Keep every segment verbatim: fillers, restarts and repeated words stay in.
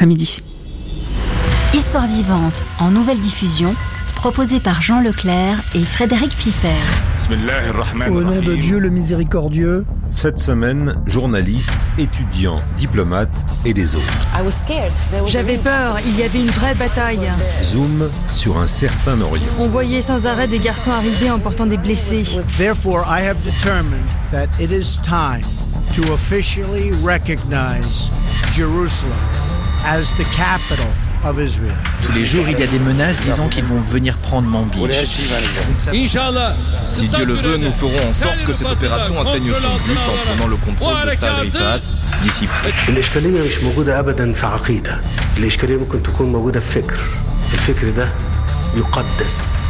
après-midi. Histoire vivante en nouvelle diffusion, proposée par Jean Leclerc et Frédéric Piffer. Au nom de Dieu le miséricordieux. Cette semaine, journalistes, étudiants, diplomates et les autres. J'avais peur, il y avait une vraie bataille. Zoom sur un certain Orient. On voyait sans arrêt des garçons arriver en portant des blessés. Therefore, I have determined that it is time to officially recognize Jerusalem as the capital of Israel. Tous les jours, il y a des menaces disant qu'ils vont venir prendre Manbij. Si Dieu le veut, nous ferons en sorte que cette opération atteigne son but en prenant le contrôle de Tal Rifat d'ici peu. الإشكالية مش موجودة أبداً في عقيدة. الإشكالية ممكن تكون موجودة في فكر. الفكر ده يقدس.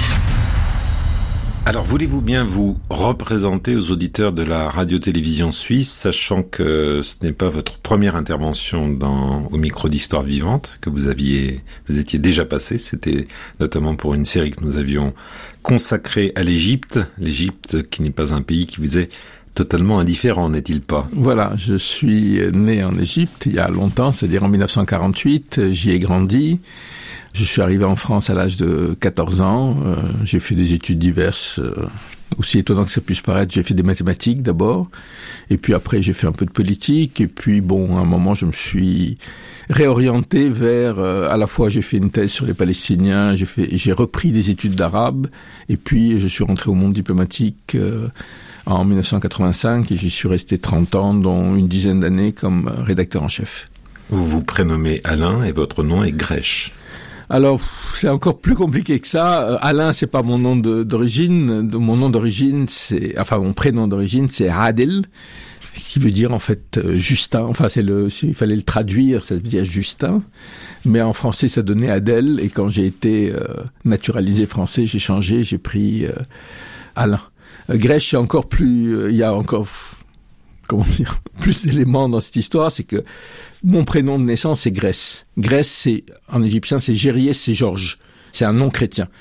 Alors, voulez-vous bien vous représenter aux auditeurs de la radio-télévision suisse, sachant que ce n'est pas votre première intervention dans, au micro d'Histoire vivante, que vous aviez, vous étiez déjà passé. C'était notamment pour une série que nous avions consacrée à l'Égypte. L'Égypte qui n'est pas un pays qui vous est totalement indifférent, n'est-il pas? Voilà, je suis né en Égypte il y a longtemps, c'est-à-dire en dix-neuf cent quarante-huit. J'y ai grandi. Je suis arrivé en France à l'âge de quatorze ans. Euh, j'ai fait des études diverses. Euh, aussi étonnant que ça puisse paraître, j'ai fait des mathématiques d'abord. Et puis après, j'ai fait un peu de politique. Et puis, bon, à un moment, je me suis réorienté vers... Euh, à la fois, j'ai fait une thèse sur les Palestiniens. J'ai fait, j'ai repris des études d'arabe. Et puis, je suis rentré au monde diplomatique euh, en dix-neuf cent quatre-vingt-cinq. Et j'y suis resté trente ans, dont une dizaine d'années comme rédacteur en chef. Vous vous prénommez Alain et votre nom est Grech. Alors, c'est encore plus compliqué que ça. Euh, Alain, c'est pas mon nom de, d'origine. De, mon nom d'origine, c'est, enfin, mon prénom d'origine, c'est Adel, qui veut dire, en fait, euh, Justin. Enfin, c'est le, s'il fallait le traduire, ça veut dire Justin. Mais en français, ça donnait Adel. Et quand j'ai été euh, naturalisé français, j'ai changé, j'ai pris euh, Alain. Euh, Grech, c'est encore plus, il euh, y a encore, comment dire, plus d'éléments dans cette histoire, c'est que mon prénom de naissance, c'est Grès. Grès, c'est, en égyptien, c'est Gériès, c'est Georges. C'est un nom chrétien.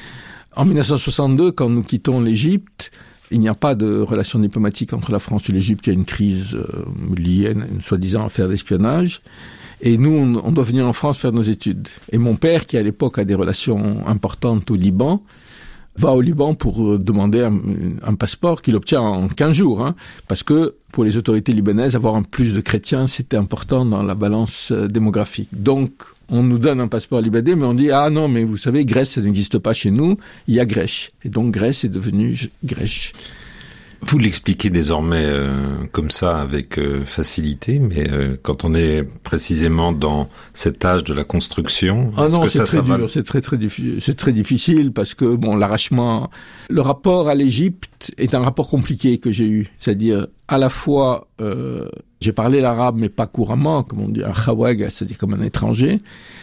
En dix-neuf cent soixante-deux, quand nous quittons l'Égypte, il n'y a pas de relation diplomatique entre la France et l'Égypte. Il y a une crise euh, liée à une soi-disant affaire d'espionnage. Et nous, on, on doit venir en France faire nos études. Et mon père, qui à l'époque a des relations importantes au Liban, va au Liban pour demander un, un passeport qu'il obtient en quinze jours, hein, parce que pour les autorités libanaises, avoir un plus de chrétiens, c'était important dans la balance démographique. Donc, on nous donne un passeport libanais, mais on dit « Ah non, mais vous savez, Grèce, ça n'existe pas chez nous, il y a Grech. » Et donc, Grèce est devenu Grech. Vous l'expliquez désormais euh, comme ça avec euh, facilité, mais euh, quand on est précisément dans cet âge de la construction, ah non, que c'est ça, très ça dur, va... c'est très très difficile, c'est très difficile parce que bon, l'arrachement, le rapport à l'Égypte est un rapport compliqué que j'ai eu, c'est-à-dire à la fois euh, j'ai parlé l'arabe mais pas couramment, comme on dit un khawag, c'est-à-dire comme un étranger.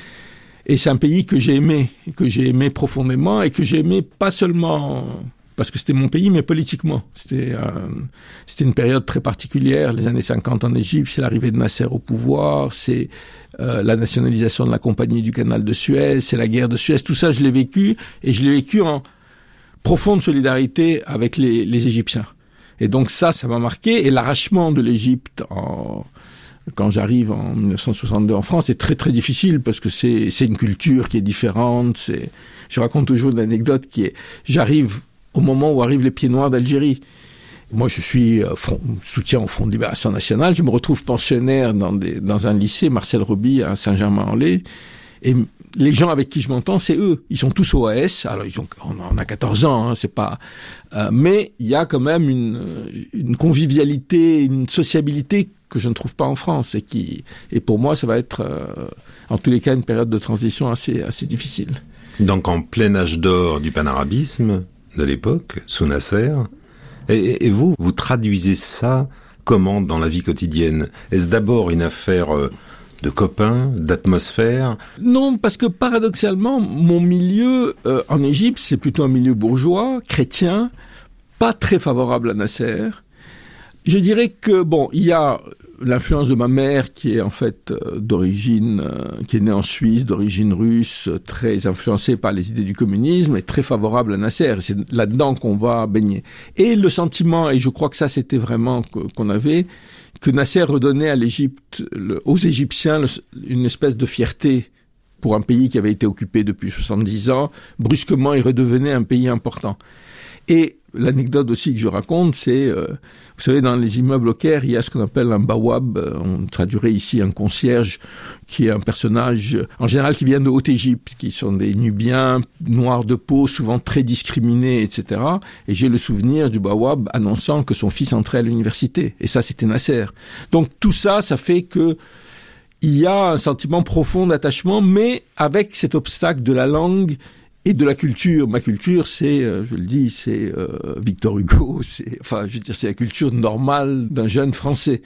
Et c'est un pays que j'ai aimé, que j'ai aimé profondément et que j'ai aimé pas seulement parce que c'était mon pays, mais politiquement. C'était, euh, c'était une période très particulière, les années cinquante en Égypte, c'est l'arrivée de Nasser au pouvoir, c'est euh, la nationalisation de la compagnie du canal de Suez, c'est la guerre de Suez, tout ça je l'ai vécu, et je l'ai vécu en profonde solidarité avec les, les Égyptiens. Et donc ça, ça m'a marqué, et l'arrachement de l'Égypte en... quand j'arrive en dix-neuf cent soixante-deux en France, c'est très très difficile parce que c'est, c'est une culture qui est différente, c'est, je raconte toujours une anecdote qui est, j'arrive au moment où arrivent les Pieds Noirs d'Algérie. Moi, je suis euh, front, soutien au Front de Libération Nationale. Je me retrouve pensionnaire dans, des, dans un lycée, Marcel Roby, à Saint-Germain-en-Laye. Et les gens avec qui je m'entends, c'est eux. Ils sont tous O A S. Alors, ils ont, on a quatorze ans, hein, c'est pas... Euh, mais il y a quand même une, une convivialité, une sociabilité que je ne trouve pas en France. Et, qui, et pour moi, ça va être, euh, en tous les cas, une période de transition assez, assez difficile. Donc, en plein âge d'or du panarabisme de l'époque, sous Nasser. Et, et vous, vous traduisez ça comment dans la vie quotidienne? Est-ce d'abord une affaire euh, de copains, d'atmosphère? Non, parce que paradoxalement, mon milieu euh, en Égypte, c'est plutôt un milieu bourgeois, chrétien, pas très favorable à Nasser. Je dirais que, bon, il y a l'influence de ma mère, qui est en fait euh, d'origine, euh, qui est née en Suisse, d'origine russe, euh, très influencée par les idées du communisme, est très favorable à Nasser. C'est là-dedans qu'on va baigner. Et le sentiment, et je crois que ça c'était vraiment que, qu'on avait, que Nasser redonnait à l'Égypte, le, aux Égyptiens, le, une espèce de fierté pour un pays qui avait été occupé depuis soixante-dix ans. Brusquement, il redevenait un pays important. Et l'anecdote aussi que je raconte, c'est, euh, vous savez, dans les immeubles au Caire, il y a ce qu'on appelle un bawab, euh, on traduirait ici un concierge, qui est un personnage, en général, qui vient de Haute-Égypte, qui sont des Nubiens, noirs de peau, souvent très discriminés, et cetera. Et j'ai le souvenir du bawab annonçant que son fils entrait à l'université. Et ça, c'était Nasser. Donc tout ça, ça fait que il y a un sentiment profond d'attachement, mais avec cet obstacle de la langue et de la culture. Ma culture, c'est, euh, je le dis, c'est euh, Victor Hugo, c'est, enfin, je veux dire, c'est la culture normale d'un jeune Français.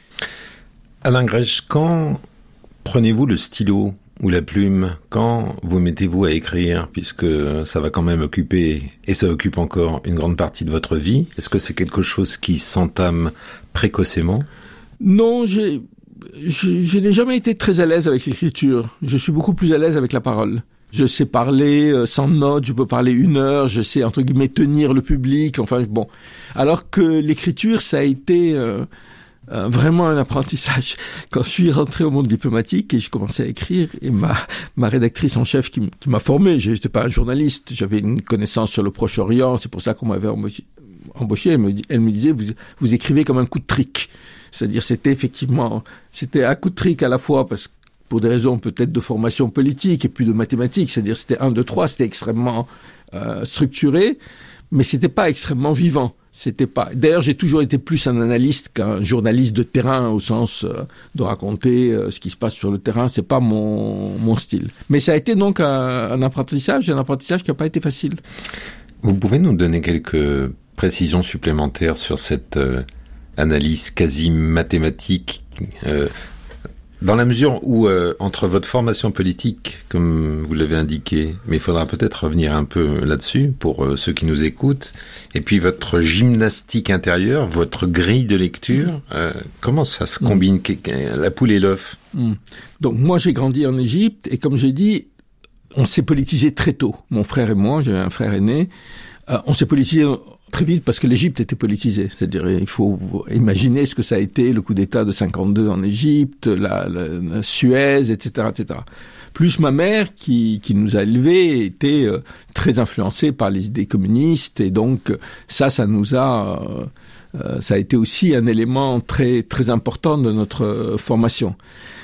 Alain Grèche, quand prenez-vous le stylo ou la plume? Quand vous mettez-vous à écrire, puisque ça va quand même occuper, et ça occupe encore une grande partie de votre vie? Est-ce que c'est quelque chose qui s'entame précocement? Non, j'ai, je, je n'ai jamais été très à l'aise avec l'écriture. Je suis beaucoup plus à l'aise avec la parole. Je sais parler euh, sans notes, je peux parler une heure, je sais, entre guillemets, tenir le public, enfin, bon. Alors que l'écriture, ça a été euh, euh, vraiment un apprentissage. Quand je suis rentré au monde diplomatique et je commençais à écrire, et ma, ma rédactrice en chef qui, qui m'a formé, je n'étais pas un journaliste, j'avais une connaissance sur le Proche-Orient, c'est pour ça qu'on m'avait embauché, embauché elle, me, elle me disait, vous, vous écrivez comme un coup de trick. C'est-à-dire, c'était effectivement, c'était un coup de trick à la fois parce que pour des raisons peut-être de formation politique et puis de mathématiques, c'est-à-dire c'était un, deux, trois, c'était extrêmement euh, structuré, mais c'était pas extrêmement vivant. C'était pas. D'ailleurs, j'ai toujours été plus un analyste qu'un journaliste de terrain au sens euh, de raconter euh, ce qui se passe sur le terrain. C'est pas mon mon style. Mais ça a été donc un, un apprentissage, un apprentissage qui n'a pas été facile. Vous pouvez nous donner quelques précisions supplémentaires sur cette euh, analyse quasi mathématique? euh, Dans la mesure où, euh, entre votre formation politique, comme vous l'avez indiqué, mais il faudra peut-être revenir un peu là-dessus pour euh, ceux qui nous écoutent, et puis votre gymnastique intérieure, votre grille de lecture, euh, comment ça se combine, mmh. la poule et l'œuf? mmh. Donc moi j'ai grandi en Égypte, et comme j'ai dit, on s'est politisé très tôt. Mon frère et moi, j'avais un frère aîné, euh, on s'est politisé très vite parce que l'Égypte était politisée. C'est-à-dire, il faut imaginer ce que ça a été le coup d'État de cinquante-deux en Égypte, la, la, la Suez, et cetera, et cetera. Plus ma mère, qui, qui nous a élevés, était euh, très influencée par les idées communistes, et donc ça, ça nous a, euh, euh, ça a été aussi un élément très très important de notre euh, formation.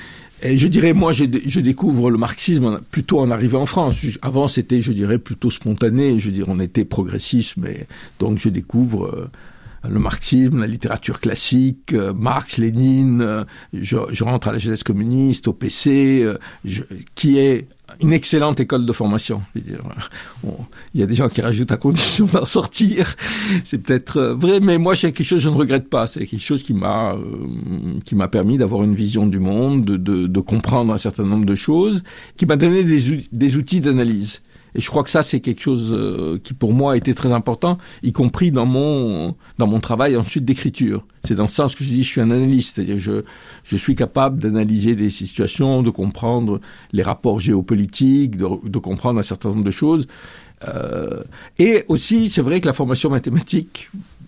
Et je dirais, moi, je, je découvre le marxisme plutôt en arrivant en France. Avant, c'était, je dirais, plutôt spontané. Je veux dire, on était progressistes, mais donc je découvre euh, le marxisme, la littérature classique, euh, Marx, Lénine. Euh, je, je rentre à la jeunesse communiste, au P C, euh, je, qui est une excellente école de formation. Je veux dire, on, il y a des gens qui rajoutent à condition d'en sortir. C'est peut-être euh, vrai, mais moi, c'est quelque chose que je ne regrette pas. C'est quelque chose qui m'a, euh, qui m'a permis d'avoir une vision du monde, de, de, de comprendre un certain nombre de choses, qui m'a donné des, des outils d'analyse. Et je crois que ça, c'est quelque chose euh, qui, pour moi, a été très important, y compris dans mon dans mon travail ensuite d'écriture. C'est dans ce sens que je dis, je suis un analyste, c'est-à-dire je je suis capable d'analyser des situations, de comprendre les rapports géopolitiques, de, de comprendre un certain nombre de choses. Euh, et aussi, c'est vrai que la formation mathématique,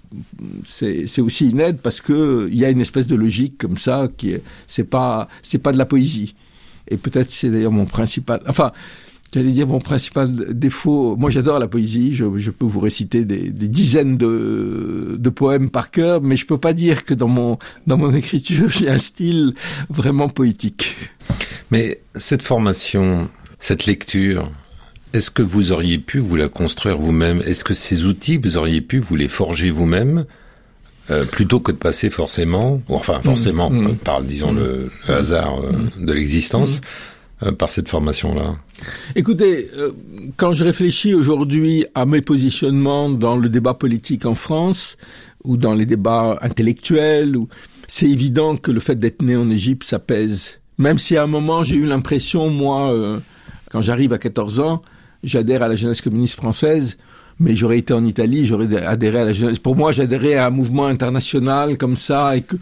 c'est c'est aussi une aide parce que il y a une espèce de logique comme ça qui est c'est pas c'est pas de la poésie. Et peut-être c'est d'ailleurs mon principal. Enfin. J'allais dire mon principal défaut. Moi, j'adore la poésie. Je, je peux vous réciter des, des dizaines de, de poèmes par cœur, mais je peux pas dire que dans mon dans mon écriture, j'ai un style vraiment poétique. Mais cette formation, cette lecture, est-ce que vous auriez pu vous la construire vous-même? Est-ce que ces outils, vous auriez pu vous les forger vous-même euh, plutôt que de passer forcément, ou enfin forcément, mmh, mmh. par disons mmh. le, le hasard euh, mmh. de l'existence? Mmh. Euh, par cette formation-là? Écoutez, euh, quand je réfléchis aujourd'hui à mes positionnements dans le débat politique en France, ou dans les débats intellectuels, ou... c'est évident que le fait d'être né en Égypte, ça pèse. Même si à un moment, j'ai eu l'impression, moi, euh, quand j'arrive à quatorze ans, j'adhère à la jeunesse communiste française, mais j'aurais été en Italie, j'aurais adhéré à la jeunesse... Pour moi, j'adhérais à un mouvement international comme ça, et que...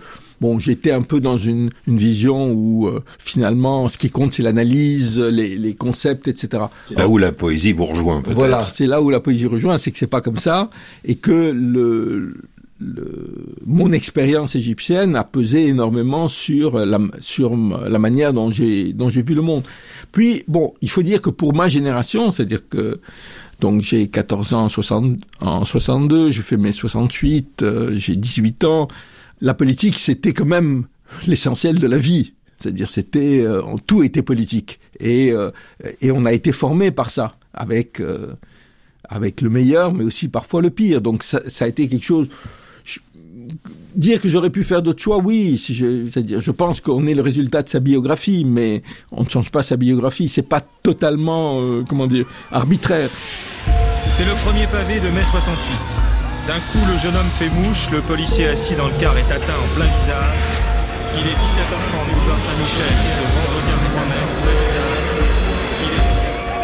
bon, j'étais un peu dans une, une vision où euh, finalement, ce qui compte, c'est l'analyse, les, les concepts, et cetera. Là où la poésie vous rejoint, peut-être. Voilà, c'est là où la poésie rejoint, c'est que c'est pas comme ça, et que le, le mon expérience égyptienne a pesé énormément sur la sur la manière dont j'ai dont j'ai vu le monde. Puis bon, il faut dire que pour ma génération, c'est-à-dire que donc j'ai quatorze ans en, soixante, en soixante-deux, je fais mes soixante-huit, euh, j'ai dix-huit ans. La politique, c'était quand même l'essentiel de la vie. C'est-à-dire, c'était euh, tout était politique, et euh, et on a été formé par ça, avec euh, avec le meilleur, mais aussi parfois le pire. Donc ça, ça a été quelque chose. Je, dire que j'aurais pu faire d'autres choix, oui. Si je, c'est-à-dire, je pense qu'on est le résultat de sa biographie, mais on ne change pas sa biographie. C'est pas totalement, euh, comment dire, arbitraire. C'est le premier pavé de mai soixante-huit. D'un coup, le jeune homme fait mouche, le policier assis dans le car est atteint en plein visage. Il est dix-sept heures trente, boulevard Saint-Michel, le vendredi trois mai, en plein visage. Il est...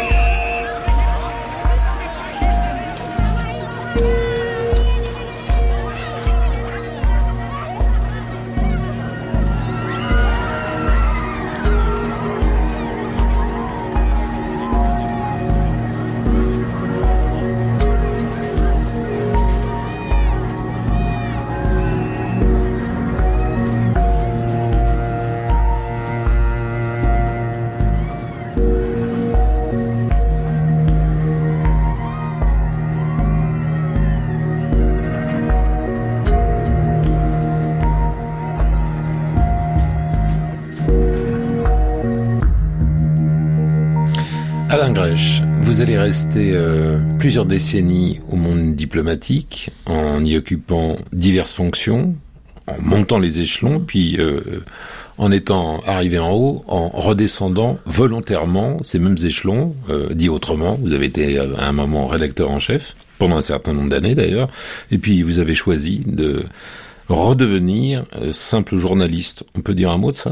Alain Grèche, vous allez rester euh, plusieurs décennies au monde diplomatique, en y occupant diverses fonctions, en montant les échelons, puis euh, en étant arrivé en haut, en redescendant volontairement ces mêmes échelons, euh, dit autrement, vous avez été à un moment rédacteur en chef, pendant un certain nombre d'années d'ailleurs, et puis vous avez choisi de redevenir euh, simple journaliste. On peut dire un mot de ça ?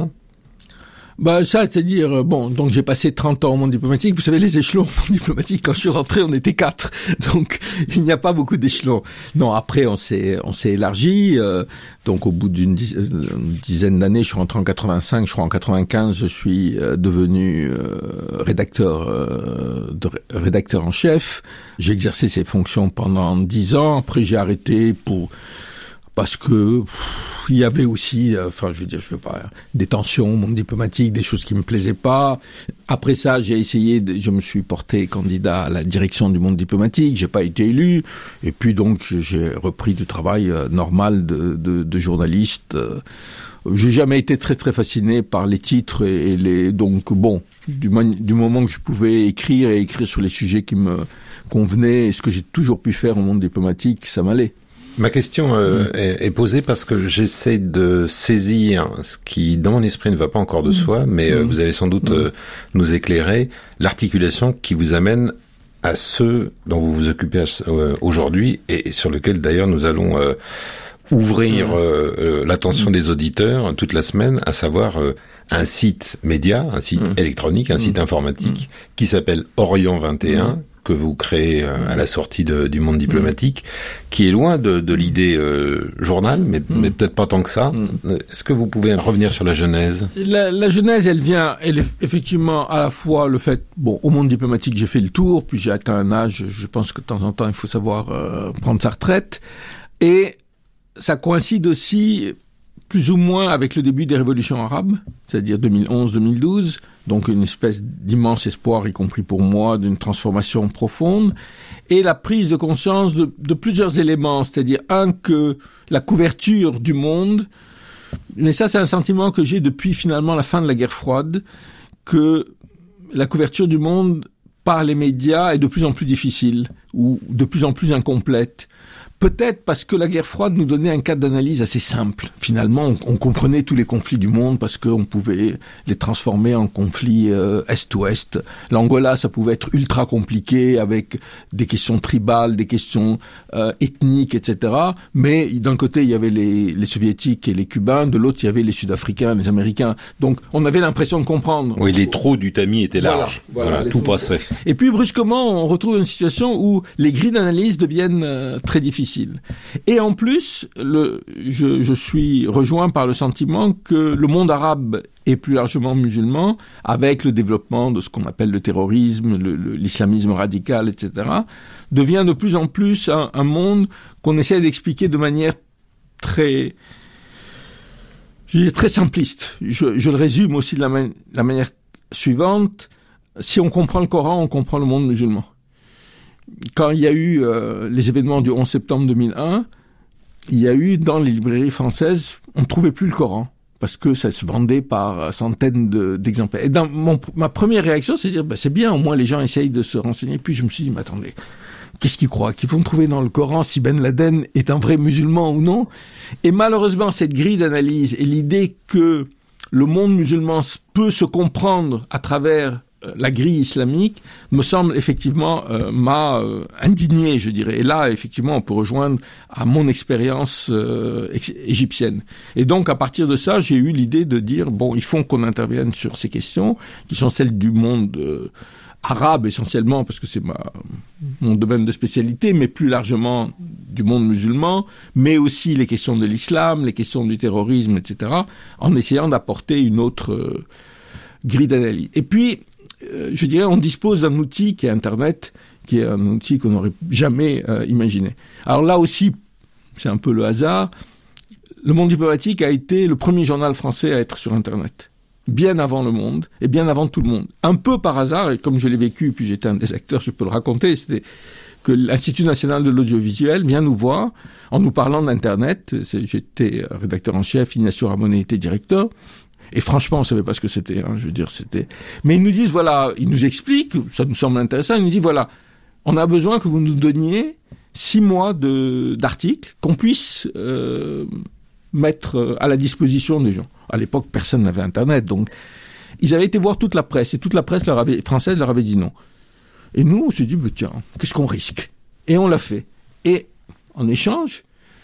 Bah ça, c'est-à-dire, bon, donc j'ai passé trente ans au monde diplomatique. Vous savez, les échelons au monde diplomatique, quand je suis rentré, on était quatre. Donc, il n'y a pas beaucoup d'échelons. Non, après, on s'est on s'est élargi. Euh, donc, au bout d'une dizaine d'années, je suis rentré en quatre-vingt-cinq, je crois en quatre-vingt-quinze, je suis euh, devenu euh, rédacteur euh, de, rédacteur en chef. J'ai exercé ces fonctions pendant dix ans. Après, j'ai arrêté pour... parce que pff, il y avait aussi, euh, enfin, je veux dire, je veux pas, des tensions au monde diplomatique, des choses qui me plaisaient pas. Après ça, j'ai essayé, de, je me suis porté candidat à la direction du monde diplomatique, j'ai pas été élu, et puis donc j'ai repris du travail euh, normal de, de, de journaliste. Euh, j'ai jamais été très très fasciné par les titres et, et les, donc bon, du, du moment que je pouvais écrire et écrire sur les sujets qui me convenaient, et ce que j'ai toujours pu faire au monde diplomatique, ça m'allait. Ma question euh, est, est posée parce que j'essaie de saisir ce qui, dans mon esprit, ne va pas encore de soi, mais euh, vous allez sans doute euh, nous éclairer, l'articulation qui vous amène à ce dont vous vous occupez euh, aujourd'hui et, et sur lequel, d'ailleurs, nous allons euh, ouvrir euh, euh, l'attention des auditeurs toute la semaine, à savoir euh, un site média, un site électronique, un site informatique qui s'appelle Orient vingt et un, que vous créez euh, à la sortie de, du monde diplomatique, qui est loin de, de l'idée euh, journal, mais, mm. mais peut-être pas tant que ça. Mm. Est-ce que vous pouvez revenir sur la genèse ? La, la genèse, elle vient, elle est effectivement à la fois le fait, bon, au monde diplomatique, j'ai fait le tour, puis j'ai atteint un âge, je pense que de temps en temps, il faut savoir euh, prendre sa retraite, et ça coïncide aussi plus ou moins avec le début des révolutions arabes, c'est-à-dire deux mille onze deux mille douze, donc une espèce d'immense espoir, y compris pour moi, d'une transformation profonde, et la prise de conscience de, de plusieurs éléments, c'est-à-dire, un, que la couverture du monde, mais ça c'est un sentiment que j'ai depuis finalement la fin de la guerre froide, que la couverture du monde par les médias est de plus en plus difficile, ou de plus en plus incomplète. Peut-être parce que la guerre froide nous donnait un cadre d'analyse assez simple. Finalement, on, on comprenait tous les conflits du monde parce qu'on pouvait les transformer en conflits euh, Est-Ouest. L'Angola, ça pouvait être ultra compliqué avec des questions tribales, des questions euh, ethniques, et cetera. Mais d'un côté, il y avait les, les Soviétiques et les Cubains, de l'autre, il y avait les Sud-Africains, les Américains. Donc, on avait l'impression de comprendre. Oui, les trous du tamis étaient larges. Voilà, voilà, voilà tout passait. Et puis, brusquement, on retrouve une situation où les grilles d'analyse deviennent euh, très difficiles. difficile. Et en plus, le, je, je suis rejoint par le sentiment que le monde arabe et plus largement musulman, avec le développement de ce qu'on appelle le terrorisme, le, le, l'islamisme radical, et cetera, devient de plus en plus un, un monde qu'on essaie d'expliquer de manière très, je dirais très simpliste. Je, je le résume aussi de la, man- la manière suivante. Si on comprend le Coran, on comprend le monde musulman. Quand il y a eu euh, les événements du onze septembre deux mille un, il y a eu dans les librairies françaises, on ne trouvait plus le Coran parce que ça se vendait par centaines de, d'exemplaires. Et dans mon, ma première réaction, c'est de dire, bah, c'est bien, au moins les gens essayent de se renseigner. Puis je me suis dit, mais attendez, qu'est-ce qu'ils croient? Qu'ils vont trouver dans le Coran si Ben Laden est un vrai musulman ou non? Et malheureusement, cette grille d'analyse et l'idée que le monde musulman peut se comprendre à travers la grille islamique me semble effectivement euh, m'a euh, indigné, je dirais. Et là, effectivement, on peut rejoindre à mon expérience euh, égyptienne. Et donc, à partir de ça, j'ai eu l'idée de dire, bon, il faut qu'on intervienne sur ces questions, qui sont celles du monde euh, arabe essentiellement, parce que c'est ma, mon domaine de spécialité, mais plus largement du monde musulman, mais aussi les questions de l'islam, les questions du terrorisme, et cetera, en essayant d'apporter une autre euh, grille d'analyse. Et puis, je dirais, on dispose d'un outil qui est Internet, qui est un outil qu'on n'aurait jamais euh, imaginé. Alors là aussi, c'est un peu le hasard, Le Monde diplomatique a été le premier journal français à être sur Internet, bien avant Le Monde et bien avant tout le monde. Un peu par hasard, et comme je l'ai vécu, puis j'étais un des acteurs, je peux le raconter, c'était que l'Institut national de l'audiovisuel vient nous voir en nous parlant d'Internet. C'est, j'étais rédacteur en chef, Ignacio Ramonet était directeur. Et franchement, on savait pas ce que c'était, hein, je veux dire, c'était... Mais ils nous disent, voilà, ils nous expliquent, ça nous semble intéressant, ils nous disent, voilà, on a besoin que vous nous donniez six mois de, d'articles qu'on puisse euh, mettre à la disposition des gens. À l'époque, personne n'avait Internet, donc ils avaient été voir toute la presse, et toute la presse leur avait, française leur avait dit non. Et nous, on s'est dit, bah, tiens, qu'est-ce qu'on risque? Et on l'a fait. Et en échange,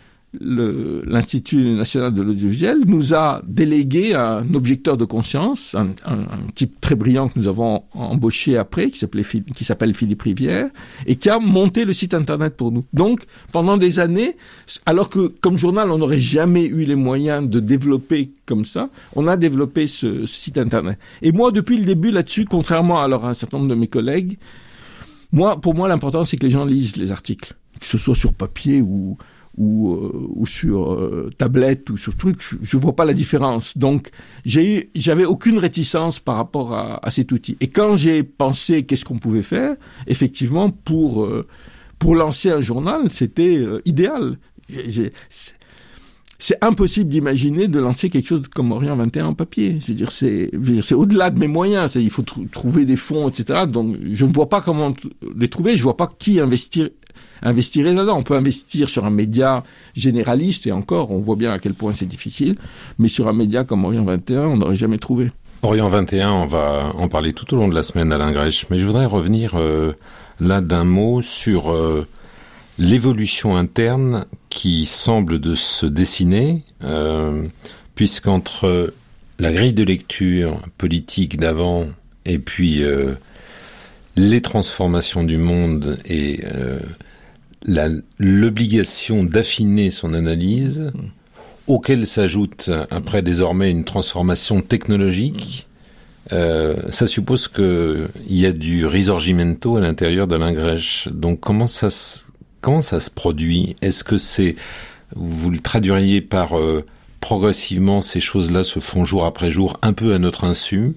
Le, l'Institut national de l'audiovisuel nous a délégué un objecteur de conscience, un, un, un type très brillant que nous avons embauché après, qui s'appelait, qui s'appelle Philippe Rivière, et qui a monté le site Internet pour nous. Donc, pendant des années, alors que comme journal, on n'aurait jamais eu les moyens de développer comme ça, on a développé ce, ce site Internet. Et moi, depuis le début là-dessus, contrairement à, alors, à un certain nombre de mes collègues, moi, pour moi, l'important, c'est que les gens lisent les articles, que ce soit sur papier ou ou, euh, ou sur euh, tablette ou sur truc, je, je vois pas la différence. Donc, j'ai eu, j'avais aucune réticence par rapport à, à cet outil. Et quand j'ai pensé qu'est-ce qu'on pouvait faire, effectivement, pour euh, pour lancer un journal, c'était euh, idéal. J'ai, c'est, c'est impossible d'imaginer de lancer quelque chose comme Orient vingt et un en papier. Je veux dire, c'est, je veux dire, c'est au-delà de mes moyens. C'est, il faut tr- trouver des fonds, et cetera. Donc, je ne vois pas comment t- les trouver. Je vois pas qui investir. Investirait là-dedans. On peut investir sur un média généraliste, et encore, on voit bien à quel point c'est difficile, mais sur un média comme Orient vingt et un, on n'aurait jamais trouvé. Orient vingt et un, on va en parler tout au long de la semaine, Alain Grèche, mais je voudrais revenir euh, là d'un mot sur euh, l'évolution interne qui semble de se dessiner, euh, puisqu'entre la grille de lecture politique d'avant et puis euh, les transformations du monde et euh, La, l'obligation d'affiner son analyse, mmh. auquel s'ajoute après désormais une transformation technologique, mmh. euh, ça suppose que il y a du risorgimento à l'intérieur d'Alain Grèche. Donc comment ça se, comment ça se produit? Est-ce que c'est, vous le traduiriez par euh, progressivement ces choses-là se font jour après jour, un peu à notre insu?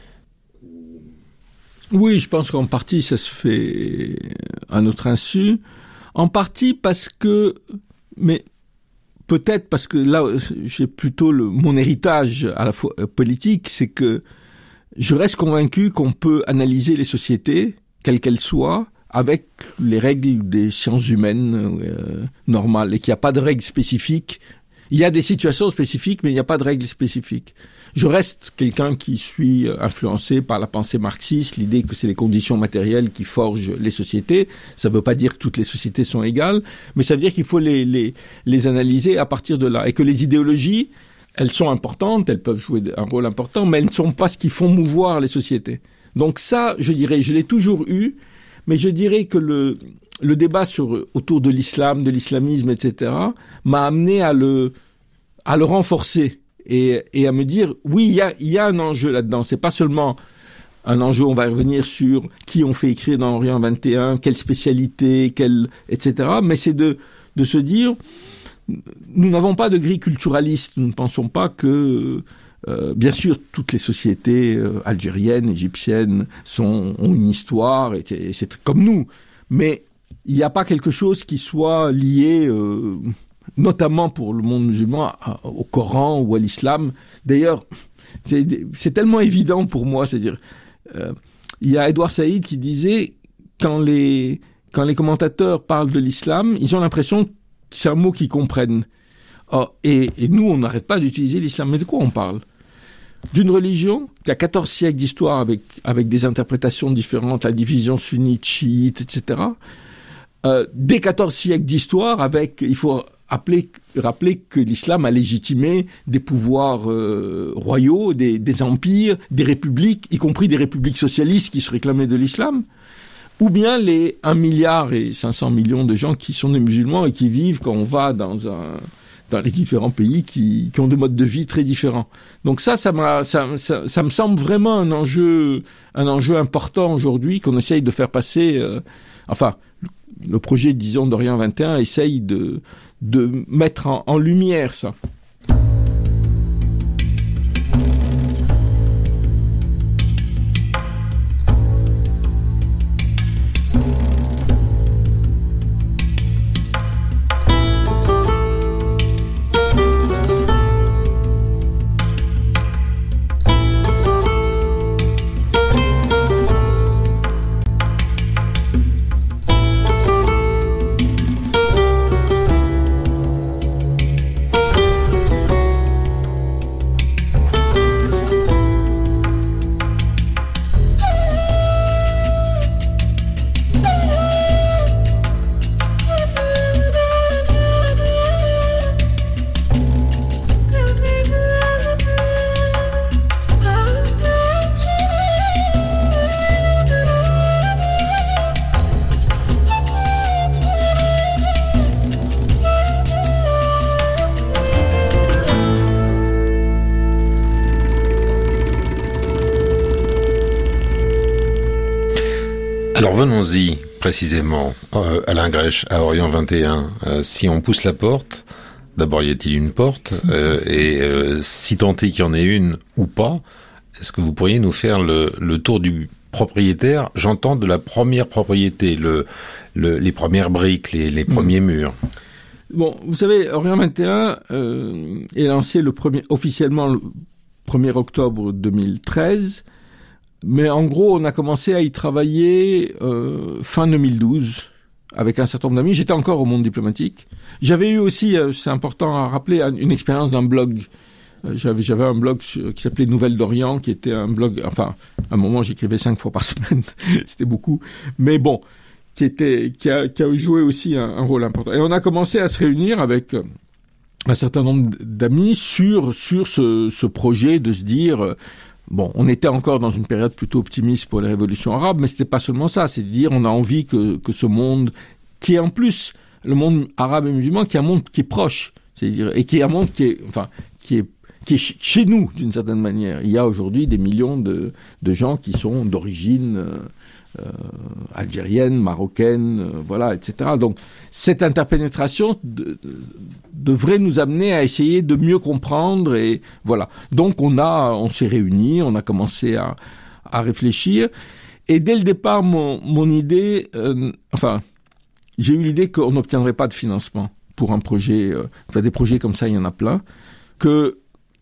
Oui, je pense qu'en partie ça se fait à notre insu. En partie parce que, mais peut-être parce que là, j'ai plutôt le, mon héritage à la fois politique, c'est que je reste convaincu qu'on peut analyser les sociétés, quelles qu'elles soient, avec les règles des sciences humaines euh, normales, et qu'il n'y a pas de règles spécifiques. Il y a des situations spécifiques, mais il n'y a pas de règles spécifiques. Je reste quelqu'un qui suis influencé par la pensée marxiste, l'idée que c'est les conditions matérielles qui forgent les sociétés. Ça ne veut pas dire que toutes les sociétés sont égales, mais ça veut dire qu'il faut les, les, les analyser à partir de là. Et que les idéologies, elles sont importantes, elles peuvent jouer un rôle important, mais elles ne sont pas ce qui font mouvoir les sociétés. Donc ça, je dirais, je l'ai toujours eu, mais je dirais que le, le débat sur autour de l'islam, de l'islamisme, et cetera, m'a amené à le à le renforcer et, et à me dire oui, il y a il y a un enjeu là-dedans. C'est pas seulement un enjeu. On va revenir sur qui on fait écrire dans Orient vingt et un, quelle spécialité, quelle, et cetera. Mais c'est de de se dire nous n'avons pas de grille culturaliste. Nous ne pensons pas que Euh, bien sûr, toutes les sociétés euh, algériennes, égyptiennes sont, ont une histoire, et c'est, et c'est comme nous. Mais il n'y a pas quelque chose qui soit lié, euh, notamment pour le monde musulman, à, au Coran ou à l'islam. D'ailleurs, c'est, c'est tellement évident pour moi. C'est-à-dire, euh, il y a Edouard Saïd qui disait, quand les, quand les commentateurs parlent de l'islam, ils ont l'impression que c'est un mot qu'ils comprennent. Oh, et, et nous, on n'arrête pas d'utiliser l'islam. Mais de quoi on parle ? D'une religion qui a quatorze siècles d'histoire avec, avec des interprétations différentes, la division sunnite, chiite, et cetera. Euh, des quatorze siècles d'histoire avec, il faut appeler, rappeler que l'islam a légitimé des pouvoirs euh, royaux, des, des empires, des républiques, y compris des républiques socialistes qui se réclamaient de l'islam, ou bien les un milliard et cinq cents millions de gens qui sont des musulmans et qui vivent quand on va dans un... dans les différents pays qui, qui ont des modes de vie très différents. Donc ça, ça, m'a, ça, ça, ça me semble vraiment un enjeu, un enjeu important aujourd'hui qu'on essaye de faire passer. Euh, enfin, le projet, disons, d'Orient vingt et un essaye de, de mettre en, en lumière ça. Alors venons-y précisément, euh, Alain Grèche, à Orient vingt et un. Euh, si on pousse la porte, d'abord y a-t-il une porte euh, Et euh, si tant est qu'il y en ait une ou pas, est-ce que vous pourriez nous faire le, le tour du propriétaire ? J'entends de la première propriété, le, le, les premières briques, les, les premiers mmh. murs. Bon, vous savez, Orient vingt et un euh, est lancé le premier, officiellement le premier octobre deux mille treize. Mais en gros, on a commencé à y travailler euh, fin deux mille douze avec un certain nombre d'amis. J'étais encore au monde diplomatique. J'avais eu aussi, euh, c'est important à rappeler, une expérience d'un blog. Euh, j'avais, j'avais un blog sur, qui s'appelait Nouvelles d'Orient, qui était un blog. Enfin, à un moment, j'écrivais cinq fois par semaine. C'était beaucoup. Mais bon, qui était, qui a, qui a joué aussi un, un rôle important. Et on a commencé à se réunir avec euh, un certain nombre d'amis sur sur ce, ce projet de se dire. Euh, Bon, on était encore dans une période plutôt optimiste pour les révolutions arabes, mais c'était pas seulement ça. C'est de dire, on a envie que, que ce monde, qui est en plus le monde arabe et musulman, qui est un monde qui est proche, c'est-à-dire, et qui est un monde qui est, enfin, qui est, qui est chez nous d'une certaine manière. Il y a aujourd'hui des millions de, de gens qui sont d'origine euh, euh, algérienne, marocaine, euh, voilà, et cetera. Donc, cette interpénétration de, de, devrait nous amener à essayer de mieux comprendre et voilà. Donc, on a, on s'est réunis, on a commencé à, à réfléchir. Et dès le départ, mon, mon idée, euh, enfin, j'ai eu l'idée qu'on n'obtiendrait pas de financement pour un projet. Euh, enfin, des projets comme ça, il y en a plein. Que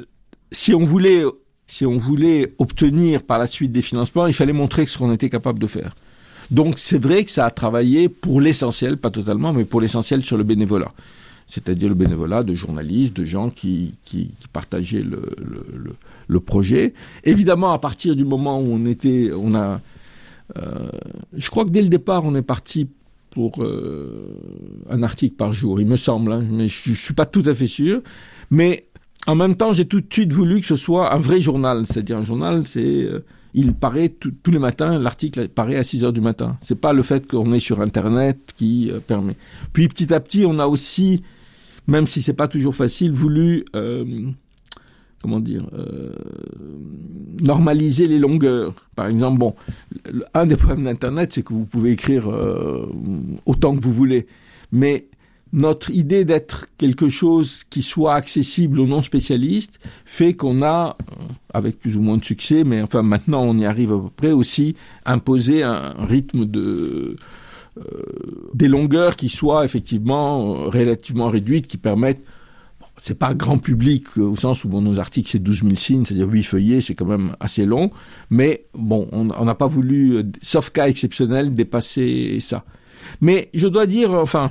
si on voulait, si on voulait obtenir par la suite des financements, il fallait montrer ce qu'on était capable de faire. Donc, c'est vrai que ça a travaillé pour l'essentiel, pas totalement, mais pour l'essentiel sur le bénévolat. C'est-à-dire le bénévolat de journalistes, de gens qui, qui, qui partageaient le, le, le, le projet. Évidemment, à partir du moment où on était, on a, euh, je crois que dès le départ, on est parti pour euh, un article par jour, il me semble, hein, mais je, je suis pas tout à fait sûr. Mais en même temps, j'ai tout de suite voulu que ce soit un vrai journal, c'est-à-dire un journal, c'est, euh, il paraît tout, tous les matins, l'article paraît à six heures du matin. C'est pas le fait qu'on est sur Internet qui euh, permet. Puis petit à petit, on a aussi, même si c'est pas toujours facile, voulu, euh, comment dire, euh, normaliser les longueurs. Par exemple, bon, un des problèmes d'Internet, c'est que vous pouvez écrire euh, autant que vous voulez, mais notre idée d'être quelque chose qui soit accessible aux non-spécialistes fait qu'on a, avec plus ou moins de succès, mais enfin maintenant on y arrive à peu près, aussi imposer un rythme de euh, des longueurs qui soient effectivement relativement réduites, qui permettent, bon, c'est pas grand public au sens où bon, nos articles c'est douze mille signes, c'est-à-dire huit feuillets, c'est quand même assez long, mais bon, on n'a pas voulu, sauf cas exceptionnel, dépasser ça. Mais je dois dire, enfin,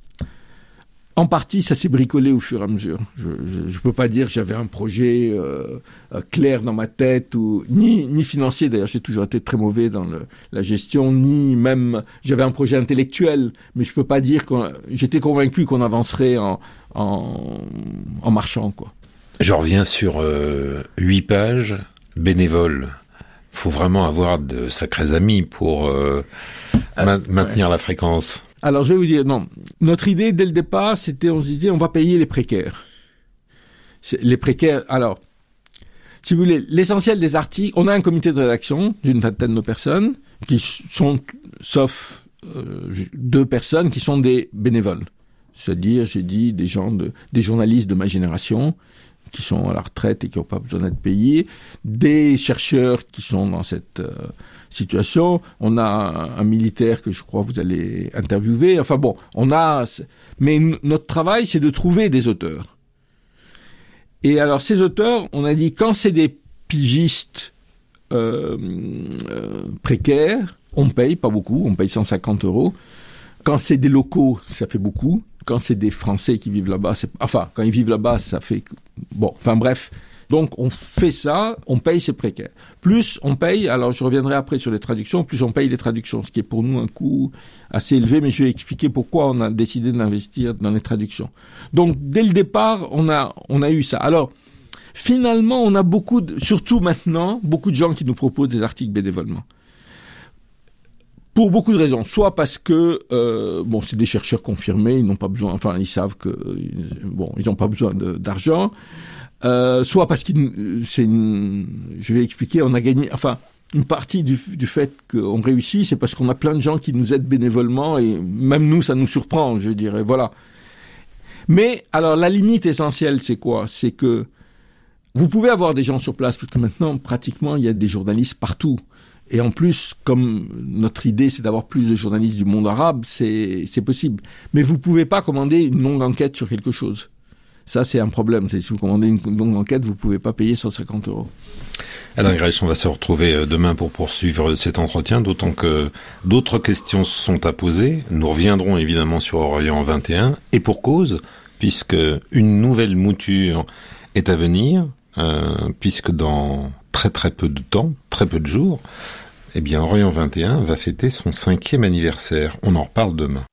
en partie, ça s'est bricolé au fur et à mesure. Je ne peux pas dire que j'avais un projet euh, euh, clair dans ma tête, ou ni, ni financier. D'ailleurs, j'ai toujours été très mauvais dans le, la gestion, ni même j'avais un projet intellectuel. Mais je peux pas dire que j'étais convaincu qu'on avancerait en, en, en marchant, quoi. Je reviens sur euh, huit pages bénévoles. Faut vraiment avoir de sacrés amis pour euh, euh, ma- maintenir ouais. la fréquence. Alors, je vais vous dire, non. Notre idée, dès le départ, c'était, on se disait, on va payer les précaires. C'est, les précaires, alors, si vous voulez, l'essentiel des articles, on a un comité de rédaction d'une vingtaine de personnes, qui sont, sauf euh, deux personnes, qui sont des bénévoles. C'est-à-dire, j'ai dit, des gens de, des journalistes de ma génération, qui sont à la retraite et qui n'ont pas besoin d'être payés, des chercheurs qui sont dans cette euh, situation, on a un, un militaire que je crois vous allez interviewer, enfin bon, on a... Mais n- notre travail, c'est de trouver des auteurs. Et alors, ces auteurs, on a dit, quand c'est des pigistes euh, euh, précaires, on paye, pas beaucoup, on paye cent cinquante euros. Quand c'est des locaux, ça fait beaucoup. Quand c'est des Français qui vivent là-bas, c'est, enfin, quand ils vivent là-bas, ça fait, bon, enfin bref. Donc, on fait ça, on paye ces précaires. Plus on paye, alors je reviendrai après sur les traductions, plus on paye les traductions, ce qui est pour nous un coût assez élevé, mais je vais expliquer pourquoi on a décidé d'investir dans les traductions. Donc, dès le départ, on a, on a eu ça. Alors, finalement, on a beaucoup de, surtout maintenant, beaucoup de gens qui nous proposent des articles bénévolement. Pour beaucoup de raisons. Soit parce que, euh, bon, c'est des chercheurs confirmés, ils n'ont pas besoin, enfin, ils savent que, bon, ils n'ont pas besoin de, d'argent. Euh, soit parce qu'ils, c'est une, je vais expliquer, on a gagné, enfin, une partie du, du fait qu'on réussit, c'est parce qu'on a plein de gens qui nous aident bénévolement et même nous, ça nous surprend, je dirais, voilà. Mais, alors, la limite essentielle, c'est quoi? C'est que vous pouvez avoir des gens sur place, parce que maintenant, pratiquement, il y a des journalistes partout. Et en plus, comme notre idée, c'est d'avoir plus de journalistes du monde arabe, c'est, c'est possible. Mais vous pouvez pas commander une longue enquête sur quelque chose. Ça, c'est un problème. C'est, si vous commandez une longue enquête, vous pouvez pas payer cent cinquante euros. Alain Grèche, on va se retrouver demain pour poursuivre cet entretien, d'autant que d'autres questions sont à poser. Nous reviendrons évidemment sur Orient vingt et un, et pour cause, puisque une nouvelle mouture est à venir, euh, puisque dans très très peu de temps, très peu de jours, eh bien, Orient vingt et un va fêter son cinquième anniversaire. On en reparle demain.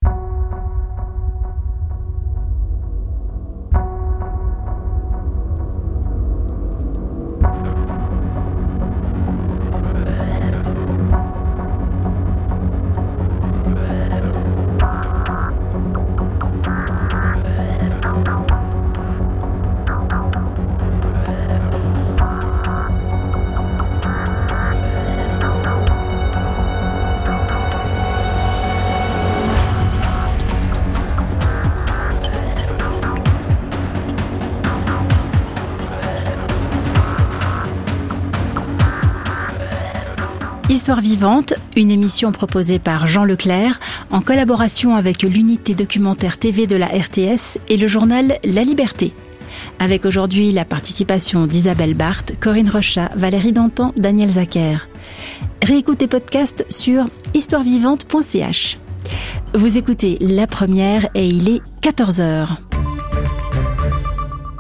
Histoire vivante, une émission proposée par Jean Leclerc en collaboration avec l'unité documentaire T V de la R T S et le journal La Liberté. Avec aujourd'hui la participation d'Isabelle Barthes, Corinne Rochat, Valérie Dantan, Daniel Zacher. Réécoutez podcast sur histoire vivante point c h. Vous écoutez La Première et il est quatorze heures.